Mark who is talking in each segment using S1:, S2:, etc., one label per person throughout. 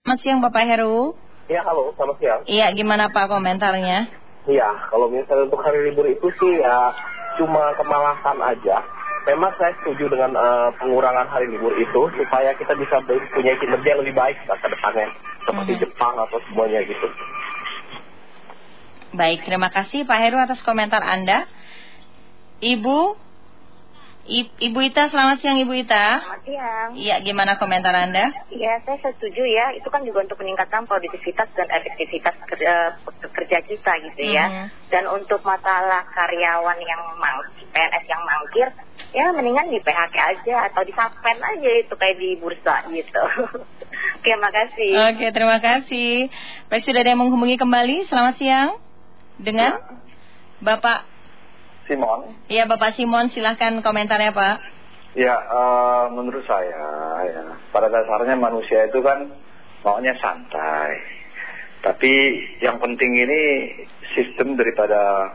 S1: Selamat siang Bapak Heru.
S2: Ya, halo, selamat siang.
S1: Iya, gimana Pak komentarnya?
S2: Iya, kalau misalnya untuk hari libur itu sih ya cuma kemalasan aja. Memang saya setuju dengan pengurangan hari libur itu supaya kita bisa punya kinerja yang lebih baik ke depannya. Seperti Jepang atau semuanya gitu.
S1: Baik, terima kasih Pak Heru atas komentar Anda. Ibu Ita, selamat siang Ibu Ita.
S3: Selamat siang.
S1: Iya, gimana komentar Anda?
S3: Iya, saya setuju ya. Itu kan juga untuk meningkatkan produktivitas dan efektivitas kerja kita gitu ya. Dan untuk masalah karyawan yang PNS yang mangkir, ya mendingan di PHK aja atau di suspend aja itu kayak di bursa gitu. Oke, makasih.
S1: Oke, terima kasih. Baik, sudah ada yang menghubungi kembali. Selamat siang. Dengan Bapak
S4: Simon.
S1: Iya, Bapak Simon, silahkan komentarnya Pak.
S4: Ya, menurut saya ya, pada dasarnya manusia itu kan maunya santai. Tapi yang penting ini sistem daripada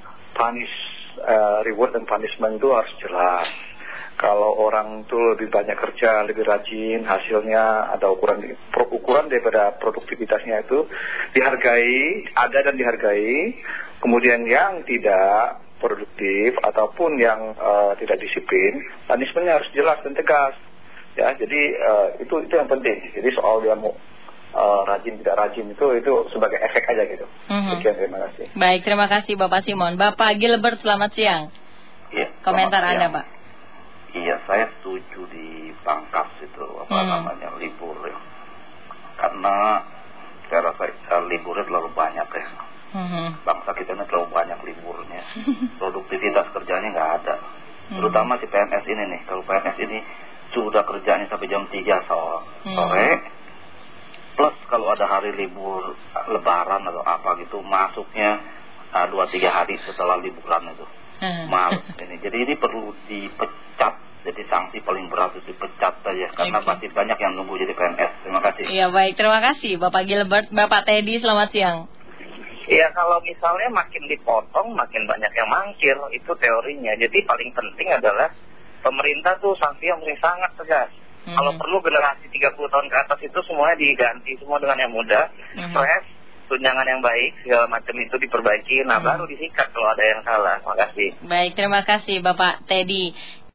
S4: reward dan punishment itu harus jelas. Kalau orang itu lebih banyak kerja, lebih rajin, hasilnya ada ukuran daripada produktivitasnya itu dihargai, ada dan dihargai. Kemudian yang tidak produktif ataupun yang tidak disiplin, punishmentnya harus jelas dan tegas. Ya, jadi itu yang penting. Jadi soal dia mau rajin tidak rajin itu sebagai efek aja gitu. Sekian, terima kasih.
S1: Baik, terima kasih Bapak Simon. Bapak Gilbert, selamat siang.
S5: Iya,
S1: komentar
S5: Anda
S1: Pak.
S5: Iya, saya setuju dipangkas itu namanya libur ya. Karena saya rasa liburnya terlalu banyak ya. Bangsa kita ini terlalu banyak liburnya. Produktivitas kerjanya nggak ada. Terutama si PNS ini nih. Kalau PNS ini sudah kerjanya sampai jam 3 sore. Plus kalau ada hari libur lebaran atau apa gitu, masuknya 2-3 hari setelah liburan itu. Males ini. Jadi ini perlu dipecat. Jadi sanksi paling berat itu dipecat saja. Karena masih banyak yang nunggu jadi PNS. Terima kasih.
S1: Iya, baik, terima kasih Bapak Gilbert. Bapak Teddy, selamat siang.
S2: Iya, kalau misalnya makin dipotong, makin banyak yang mangkir, itu teorinya. Jadi paling penting adalah pemerintah tuh sanksi yang sangat tegas. Kalau perlu generasi 30 tahun ke atas itu semuanya diganti, semua dengan yang muda, stres, tunjangan yang baik, segala macam itu diperbaiki, nah baru disikat kalau ada yang salah. Terima kasih.
S1: Baik, terima kasih Bapak Teddy.